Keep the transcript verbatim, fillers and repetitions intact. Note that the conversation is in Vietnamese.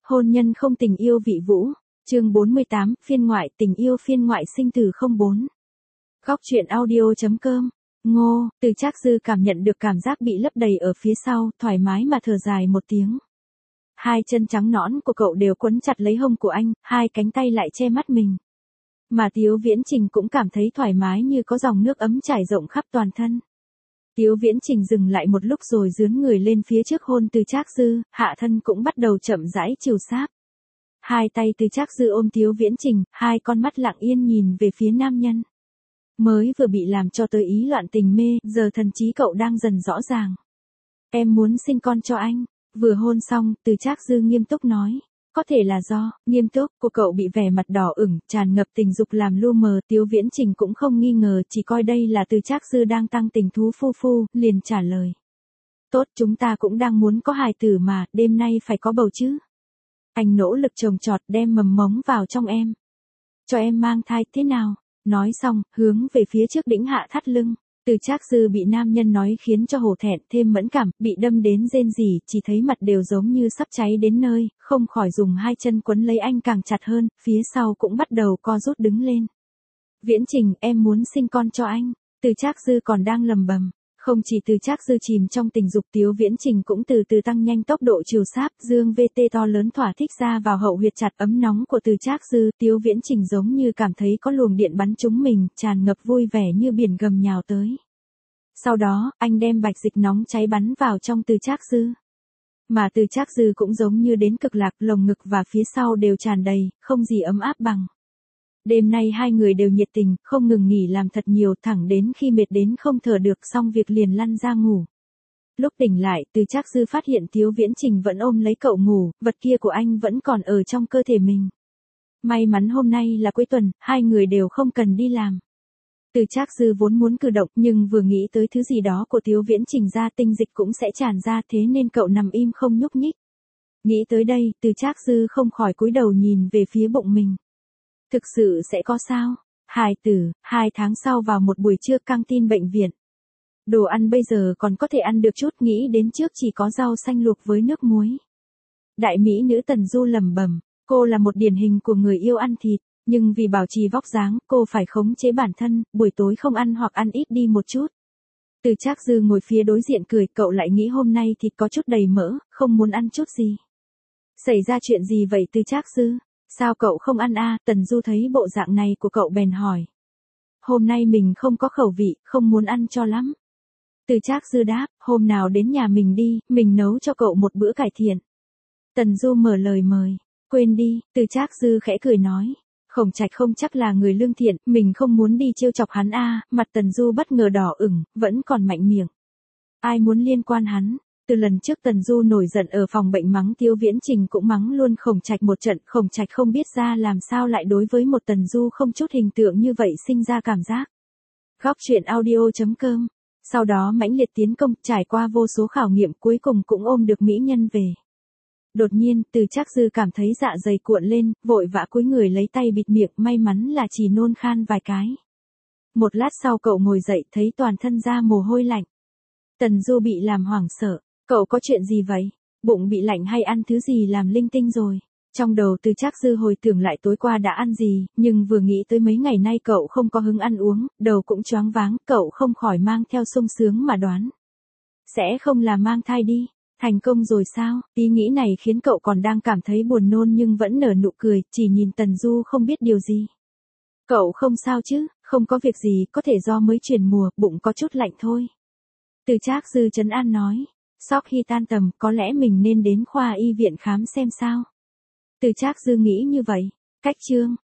Hôn nhân không tình yêu vị vũ, chương bốn mươi tám, phiên ngoại tình yêu phiên ngoại sinh từ không bốn. Góc truyện audio.com, Ngô, Từ Trác Dư cảm nhận được cảm giác bị lấp đầy ở phía sau, thoải mái mà thở dài một tiếng. Hai chân trắng nõn của cậu đều quấn chặt lấy hông của anh, hai cánh tay lại che mắt mình. Mà Tiếu Viễn Trình cũng cảm thấy thoải mái như có dòng nước ấm trải rộng khắp toàn thân. Tiếu Viễn Trình dừng lại một lúc rồi dướn người lên phía trước hôn Từ Trác Dư, hạ thân cũng bắt đầu chậm rãi chiều sáp. Hai tay Từ Trác Dư ôm Tiếu Viễn Trình, hai con mắt lặng yên nhìn về phía nam nhân. Mới vừa bị làm cho tới ý loạn tình mê, giờ thần trí cậu đang dần rõ ràng. Em muốn sinh con cho anh. Vừa hôn xong, Từ Trác Dư nghiêm túc nói. Có thể là do, nghiêm túc, của cậu bị vẻ mặt đỏ ửng, tràn ngập tình dục làm lu mờ. Tiếu Viễn Trình cũng không nghi ngờ, chỉ coi đây là Từ Trác Dư đang tăng tình thú phu phu, liền trả lời. Tốt, chúng ta cũng đang muốn có hài tử mà, đêm nay phải có bầu chứ. Anh nỗ lực trồng trọt đem mầm mống vào trong em. Cho em mang thai thế nào? Nói xong, hướng về phía trước đĩnh hạ thắt lưng. Từ Trác Dư bị nam nhân nói khiến cho hổ thẹn, thêm mẫn cảm, bị đâm đến rên rỉ, chỉ thấy mặt đều giống như sắp cháy đến nơi, không khỏi dùng hai chân quấn lấy anh càng chặt hơn, phía sau cũng bắt đầu co rút đứng lên. Viễn Trình, em muốn sinh con cho anh. Từ Trác Dư còn đang lầm bầm. Không chỉ Từ Trác Dư chìm trong tình dục, Tiếu Viễn Trình cũng từ từ tăng nhanh tốc độ chiều sáp, dương vê tê to lớn thỏa thích ra vào hậu huyệt chặt ấm nóng của Từ Trác Dư. Tiếu Viễn Trình giống như cảm thấy có luồng điện bắn trúng mình, tràn ngập vui vẻ như biển gầm nhào tới. Sau đó, anh đem bạch dịch nóng cháy bắn vào trong Từ Trác Dư. Mà Từ Trác Dư cũng giống như đến cực lạc, lồng ngực và phía sau đều tràn đầy, không gì ấm áp bằng. Đêm nay hai người đều nhiệt tình, không ngừng nghỉ làm thật nhiều, thẳng đến khi mệt đến không thở được, xong việc liền lăn ra ngủ. Lúc tỉnh lại, Từ Trác Dư phát hiện Tiếu Viễn Trình vẫn ôm lấy cậu ngủ, vật kia của anh vẫn còn ở trong cơ thể mình. May mắn hôm nay là cuối tuần, hai người đều không cần đi làm. Từ Trác Dư vốn muốn cử động, nhưng vừa nghĩ tới thứ gì đó của Tiếu Viễn Trình ra, tinh dịch cũng sẽ tràn ra, thế nên cậu nằm im không nhúc nhích. Nghĩ tới đây, Từ Trác Dư không khỏi cúi đầu nhìn về phía bụng mình. Thực sự sẽ có sao? Hài tử, hai tháng sau vào một buổi trưa căng tin bệnh viện. Đồ ăn bây giờ còn có thể ăn được chút, nghĩ đến trước chỉ có rau xanh luộc với nước muối. Đại mỹ nữ Tần Du lẩm bẩm, cô là một điển hình của người yêu ăn thịt, nhưng vì bảo trì vóc dáng, cô phải khống chế bản thân, buổi tối không ăn hoặc ăn ít đi một chút. Từ Trác Dư ngồi phía đối diện cười, cậu lại nghĩ hôm nay thịt có chút đầy mỡ, không muốn ăn chút gì. Xảy ra chuyện gì vậy Từ Trác Dư? Sao cậu không ăn a? À? Tần Du thấy bộ dạng này của cậu bèn hỏi. Hôm nay mình không có khẩu vị, không muốn ăn cho lắm. Từ Trác Dư đáp, hôm nào đến nhà mình đi, mình nấu cho cậu một bữa cải thiện. Tần Du mở lời mời. Quên đi, Từ Trác Dư khẽ cười nói. Khổng Trạch không chắc là người lương thiện, mình không muốn đi trêu chọc hắn a. À. Mặt Tần Du bất ngờ đỏ ửng, vẫn còn mạnh miệng. Ai muốn liên quan hắn? Từ lần trước Tần Du nổi giận ở phòng bệnh mắng Tiếu Viễn Trình cũng mắng luôn Khổng Trạch một trận, Khổng Trạch không biết ra làm sao lại đối với một Tần Du không chút hình tượng như vậy sinh ra cảm giác. Góc truyện audio.com. Sau đó mãnh liệt tiến công, trải qua vô số khảo nghiệm cuối cùng cũng ôm được mỹ nhân về. Đột nhiên, Từ Trác Dư cảm thấy dạ dày cuộn lên, vội vã cúi người lấy tay bịt miệng, may mắn là chỉ nôn khan vài cái. Một lát sau cậu ngồi dậy thấy toàn thân ra mồ hôi lạnh. Tần Du bị làm hoảng sợ. Cậu có chuyện gì vậy? Bụng bị lạnh hay ăn thứ gì làm linh tinh rồi? Trong đầu Từ Trác Dư hồi tưởng lại tối qua đã ăn gì, nhưng vừa nghĩ tới mấy ngày nay cậu không có hứng ăn uống, đầu cũng choáng váng, cậu không khỏi mang theo sung sướng mà đoán. Sẽ không là mang thai đi, thành công rồi sao? Ý nghĩ này khiến cậu còn đang cảm thấy buồn nôn nhưng vẫn nở nụ cười, chỉ nhìn Tần Du không biết điều gì. Cậu không sao chứ, không có việc gì, có thể do mới chuyển mùa, bụng có chút lạnh thôi. Từ Trác Dư trấn an nói. Sau khi tan tầm, có lẽ mình nên đến khoa y viện khám xem sao. Từ Trác Dư nghĩ như vậy. Cách chương.